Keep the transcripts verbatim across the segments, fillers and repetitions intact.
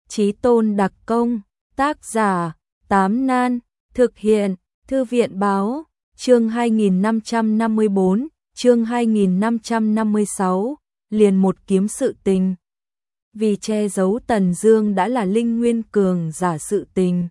Chí tôn đặc công, tác giả, Tám Nan, thực hiện, Thư viện báo, chương hai nghìn năm trăm năm mươi bốn, chương hai nghìn năm trăm năm mươi sáu, liền một kiếm sự tình. Vì che giấu Tần Dương đã là linh nguyên cường giả sự tình,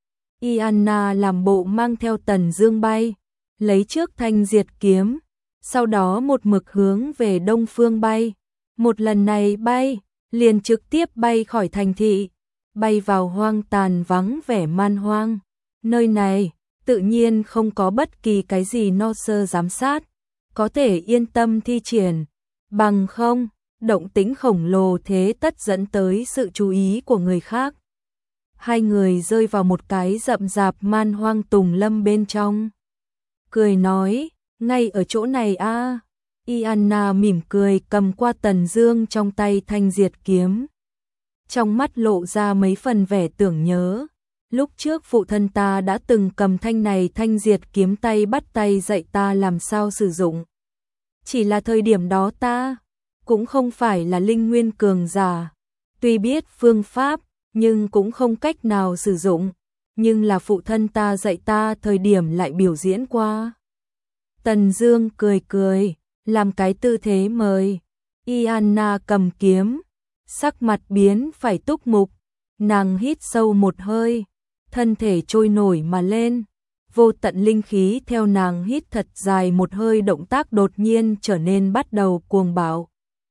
Ianna làm bộ mang theo Tần Dương bay, lấy trước thanh diệt kiếm, sau đó một mực hướng về đông phương bay. Một lần này bay, liền trực tiếp bay khỏi thành thị, bay vào hoang tàn vắng vẻ man hoang. Nơi này, tự nhiên không có bất kỳ cái gì no sơ giám sát, có thể yên tâm thi triển, bằng không, động tĩnh khổng lồ thế tất dẫn tới sự chú ý của người khác. Hai người rơi vào một cái rậm rạp man hoang tùng lâm bên trong. Cười nói, ngay ở chỗ này a. À. Ianna mỉm cười cầm qua Tần Dương trong tay thanh diệt kiếm. Trong mắt lộ ra mấy phần vẻ tưởng nhớ. Lúc trước phụ thân ta đã từng cầm thanh này thanh diệt kiếm tay bắt tay dạy ta làm sao sử dụng. Chỉ là thời điểm đó ta cũng không phải là linh nguyên cường giả, tuy biết phương pháp nhưng cũng không cách nào sử dụng, nhưng là phụ thân ta dạy ta thời điểm lại biểu diễn qua. Tần Dương cười cười, làm cái tư thế mời. Ianna cầm kiếm, sắc mặt biến phải túc mục, nàng hít sâu một hơi, thân thể trôi nổi mà lên, vô tận linh khí theo nàng hít thật dài một hơi động tác đột nhiên trở nên bắt đầu cuồng bạo.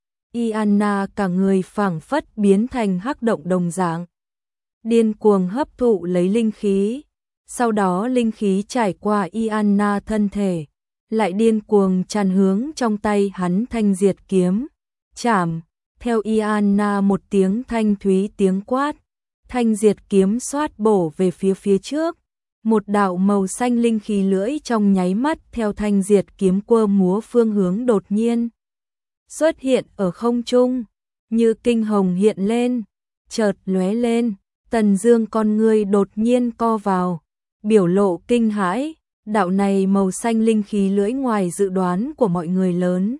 Ianna cả người phảng phất biến thành hắc động đồng dạng, điên cuồng hấp thụ lấy linh khí, sau đó linh khí trải qua Ianna thân thể, lại điên cuồng tràn hướng trong tay hắn thanh diệt kiếm. Chảm, theo Ianna một tiếng thanh thúy tiếng quát, thanh diệt kiếm xoát bổ về phía phía trước, một đạo màu xanh linh khí lưỡi trong nháy mắt theo thanh diệt kiếm quơ múa phương hướng đột nhiên xuất hiện ở không trung, như kinh hồng hiện lên, chợt lóe lên. Tần Dương con ngươi đột nhiên co vào, biểu lộ kinh hãi, đạo này màu xanh linh khí lưỡi ngoài dự đoán của mọi người lớn.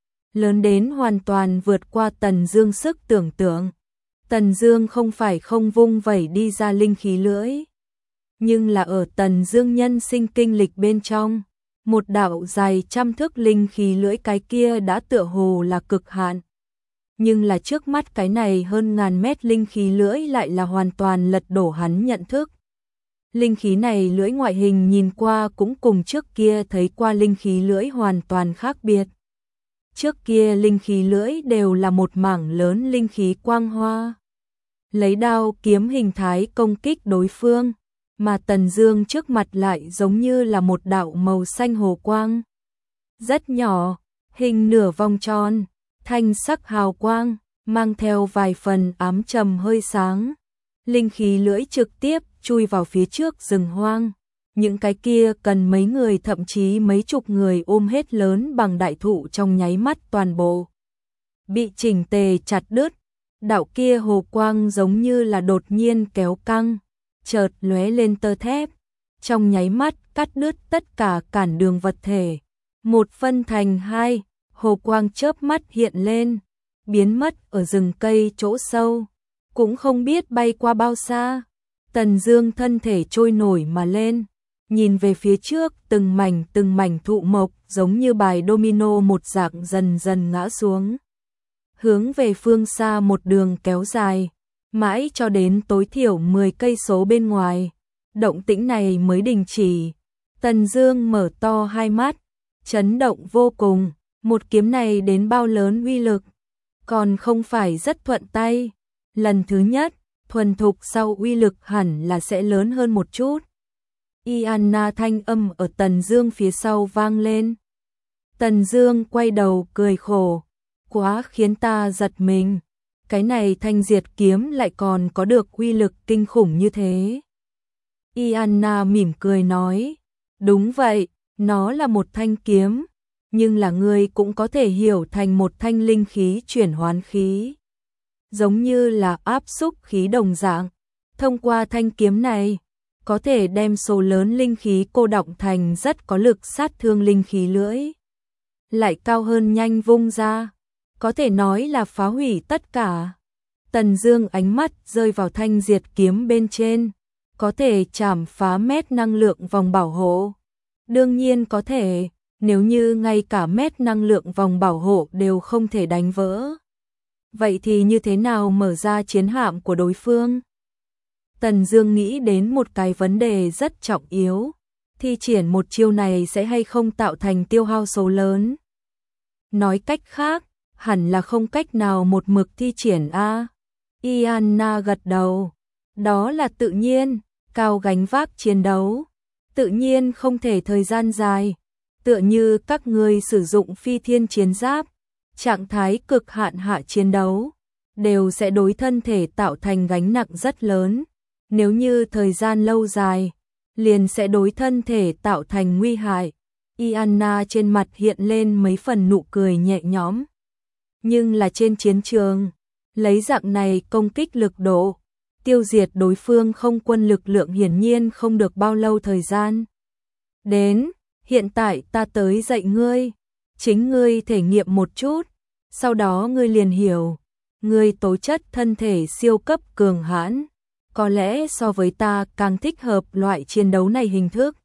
Lớn đến hoàn toàn vượt qua Tần Dương sức tưởng tượng. Tần Dương không phải không vung vẩy đi ra linh khí lưỡi, nhưng là ở Tần Dương nhân sinh kinh lịch bên trong, một đạo dài trăm thước linh khí lưỡi cái kia đã tựa hồ là cực hạn. Nhưng là trước mắt cái này hơn ngàn mét linh khí lưỡi lại là hoàn toàn lật đổ hắn nhận thức. Linh khí này lưỡi ngoại hình nhìn qua cũng cùng trước kia thấy qua linh khí lưỡi hoàn toàn khác biệt. Trước kia linh khí lưỡi đều là một mảng lớn linh khí quang hoa, lấy đao kiếm hình thái công kích đối phương, mà Tần Dương trước mặt lại giống như là một đạo màu xanh hồ quang. Rất nhỏ, hình nửa vòng tròn, thanh sắc hào quang, mang theo vài phần ám trầm hơi sáng. Linh khí lưỡi trực tiếp chui vào phía trước rừng hoang. Những cái kia cần mấy người thậm chí mấy chục người ôm hết lớn bằng đại thụ trong nháy mắt toàn bộ bị chỉnh tề chặt đứt. Đạo kia hồ quang giống như là đột nhiên kéo căng, chợt lóe lên tơ thép, trong nháy mắt cắt đứt tất cả cản đường vật thể. Một phân thành hai, hồ quang chớp mắt hiện lên, biến mất ở rừng cây chỗ sâu, cũng không biết bay qua bao xa. Tần Dương thân thể trôi nổi mà lên, nhìn về phía trước, từng mảnh từng mảnh thụ mộc giống như bài domino một dạng dần dần ngã xuống, hướng về phương xa một đường kéo dài, mãi cho đến tối thiểu mười cây số bên ngoài, động tĩnh này mới đình chỉ. Tần Dương mở to hai mắt, chấn động vô cùng, một kiếm này đến bao lớn uy lực, còn không phải rất thuận tay, lần thứ nhất, thuần thục sau uy lực hẳn là sẽ lớn hơn một chút. Ianna thanh âm ở Tần Dương phía sau vang lên. Tần Dương quay đầu cười khổ, quá khiến ta giật mình, cái này thanh diệt kiếm lại còn có được uy lực kinh khủng như thế. Ianna mỉm cười nói, đúng vậy, nó là một thanh kiếm, nhưng là ngươi cũng có thể hiểu thành một thanh linh khí chuyển hoán khí, giống như là áp xúc khí đồng dạng. Thông qua thanh kiếm này, có thể đem số lớn linh khí cô đọng thành rất có lực sát thương linh khí lưỡi, lại cao hơn nhanh vung ra, có thể nói là phá hủy tất cả. Tần Dương ánh mắt rơi vào thanh diệt kiếm bên trên, có thể chảm phá mét năng lượng vòng bảo hộ. Đương nhiên có thể, nếu như ngay cả mét năng lượng vòng bảo hộ đều không thể đánh vỡ. Vậy thì như thế nào mở ra chiến hạm của đối phương? Tần Dương nghĩ đến một cái vấn đề rất trọng yếu, thi triển một chiêu này sẽ hay không tạo thành tiêu hao số lớn. Nói cách khác, hẳn là không cách nào một mực thi triển a. Iana gật đầu, đó là tự nhiên, cao gánh vác chiến đấu, tự nhiên không thể thời gian dài, tựa như các ngươi sử dụng phi thiên chiến giáp, trạng thái cực hạn hạ chiến đấu, đều sẽ đối thân thể tạo thành gánh nặng rất lớn, nếu như thời gian lâu dài, liền sẽ đối thân thể tạo thành nguy hại. Iana trên mặt hiện lên mấy phần nụ cười nhẹ nhõm. Nhưng là trên chiến trường, lấy dạng này công kích lực độ, tiêu diệt đối phương không quân lực lượng hiển nhiên không được bao lâu thời gian. Đến, hiện tại ta tới dạy ngươi, chính ngươi thể nghiệm một chút, sau đó ngươi liền hiểu, ngươi tố chất thân thể siêu cấp cường hãn, có lẽ so với ta càng thích hợp loại chiến đấu này hình thức.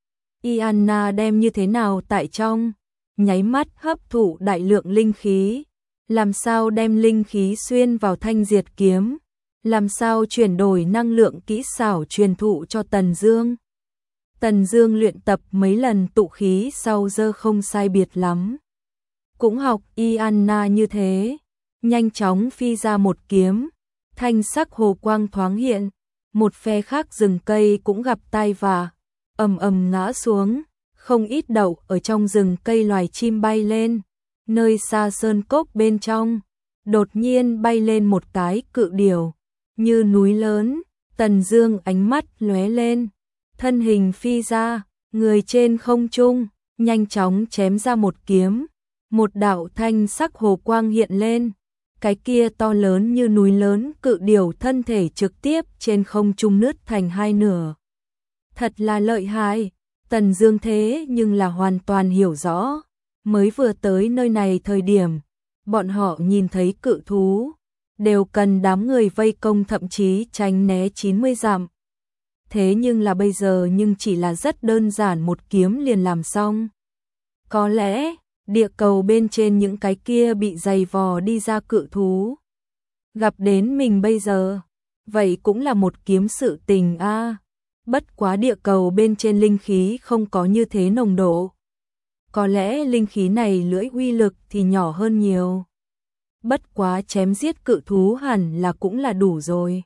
Iana đem như thế nào tại trong, nháy mắt hấp thụ đại lượng linh khí, làm sao đem linh khí xuyên vào thanh diệt kiếm, làm sao chuyển đổi năng lượng kỹ xảo truyền thụ cho Tần Dương. Tần Dương luyện tập mấy lần tụ khí sau giờ không sai biệt lắm. Cũng học Iana như thế, nhanh chóng phi ra một kiếm, thanh sắc hồ quang thoáng hiện, một phe khác rừng cây cũng gặp tai vạ, ầm ầm ngã xuống, không ít đậu ở trong rừng cây loài chim bay lên, nơi xa sơn cốc bên trong, đột nhiên bay lên một cái cự điểu, như núi lớn. Tần Dương ánh mắt lóe lên, thân hình phi ra, người trên không trung, nhanh chóng chém ra một kiếm, một đạo thanh sắc hồ quang hiện lên, cái kia to lớn như núi lớn cự điểu thân thể trực tiếp trên không trung nứt thành hai nửa. Thật là lợi hại, Tần Dương thế nhưng là hoàn toàn hiểu rõ, mới vừa tới nơi này thời điểm, bọn họ nhìn thấy cự thú, đều cần đám người vây công thậm chí tránh né chín mươi dặm. Thế nhưng là bây giờ nhưng chỉ là rất đơn giản một kiếm liền làm xong. Có lẽ, địa cầu bên trên những cái kia bị dày vò đi ra cự thú, gặp đến mình bây giờ, vậy cũng là một kiếm sự tình a. À. Bất quá địa cầu bên trên linh khí không có như thế nồng độ. Có lẽ linh khí này lưỡi uy lực thì nhỏ hơn nhiều. Bất quá chém giết cự thú hẳn là cũng là đủ rồi.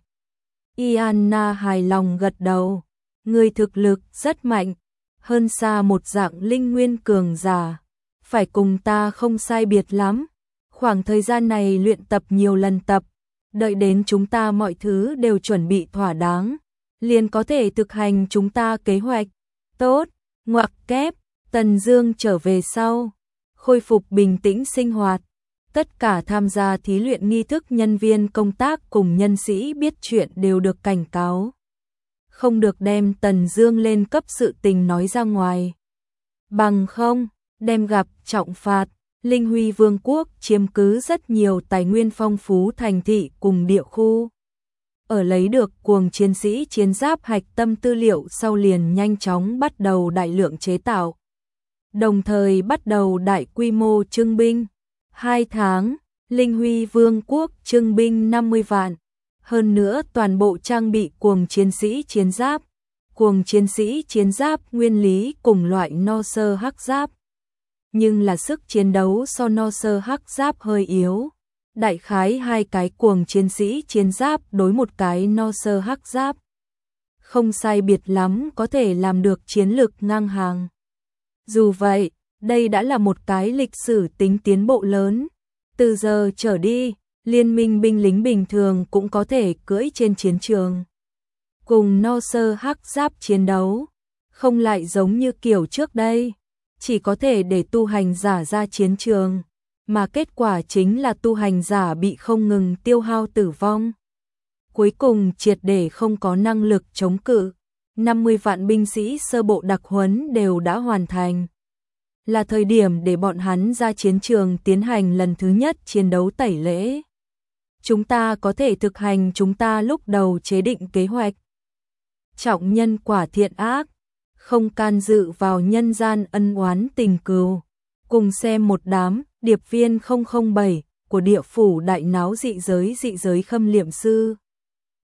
Iana hài lòng gật đầu, người thực lực rất mạnh, hơn xa một dạng linh nguyên cường giả, phải cùng ta không sai biệt lắm. Khoảng thời gian này luyện tập nhiều lần tập, đợi đến chúng ta mọi thứ đều chuẩn bị thỏa đáng, liền có thể thực hành chúng ta kế hoạch. Tốt, ngoặc kép, Tần Dương trở về sau, khôi phục bình tĩnh sinh hoạt. Tất cả tham gia thí luyện nghi thức nhân viên công tác cùng nhân sĩ biết chuyện đều được cảnh cáo. Không được đem Tần Dương lên cấp sự tình nói ra ngoài. Bằng không, đem gặp trọng phạt. Linh Huy Vương quốc chiếm cứ rất nhiều tài nguyên phong phú thành thị cùng địa khu. Ở lấy được cuồng chiến sĩ chiến giáp hạch tâm tư liệu sau liền nhanh chóng bắt đầu đại lượng chế tạo. Đồng thời bắt đầu đại quy mô trưng binh. Hai tháng, Linh Huy Vương quốc trưng binh năm mươi vạn. Hơn nữa toàn bộ trang bị cuồng chiến sĩ chiến giáp. Cuồng chiến sĩ chiến giáp nguyên lý cùng loại no sơ hắc giáp. Nhưng là sức chiến đấu so no sơ hắc giáp hơi yếu. Đại khái hai cái cuồng chiến sĩ chiến giáp đối một cái no sơ hắc giáp. Không sai biệt lắm có thể làm được chiến lực ngang hàng. Dù vậy, đây đã là một cái lịch sử tính tiến bộ lớn. Từ giờ trở đi, liên minh binh lính bình thường cũng có thể cưỡi trên chiến trường. Cùng no sơ hắc giáp chiến đấu, không lại giống như kiểu trước đây, chỉ có thể để tu hành giả ra chiến trường, mà kết quả chính là tu hành giả bị không ngừng tiêu hao tử vong. Cuối cùng triệt để không có năng lực chống cự, năm mươi vạn binh sĩ sơ bộ đặc huấn đều đã hoàn thành. Là thời điểm để bọn hắn ra chiến trường tiến hành lần thứ nhất chiến đấu tẩy lễ. chúng ta có thể thực hành chúng ta lúc đầu chế định kế hoạch. Trọng nhân quả thiện ác, không can dự vào nhân gian ân oán tình cừu. Cùng xem một đám điệp viên không không bảy của địa phủ đại náo dị giới dị giới Khâm Liệm Sư.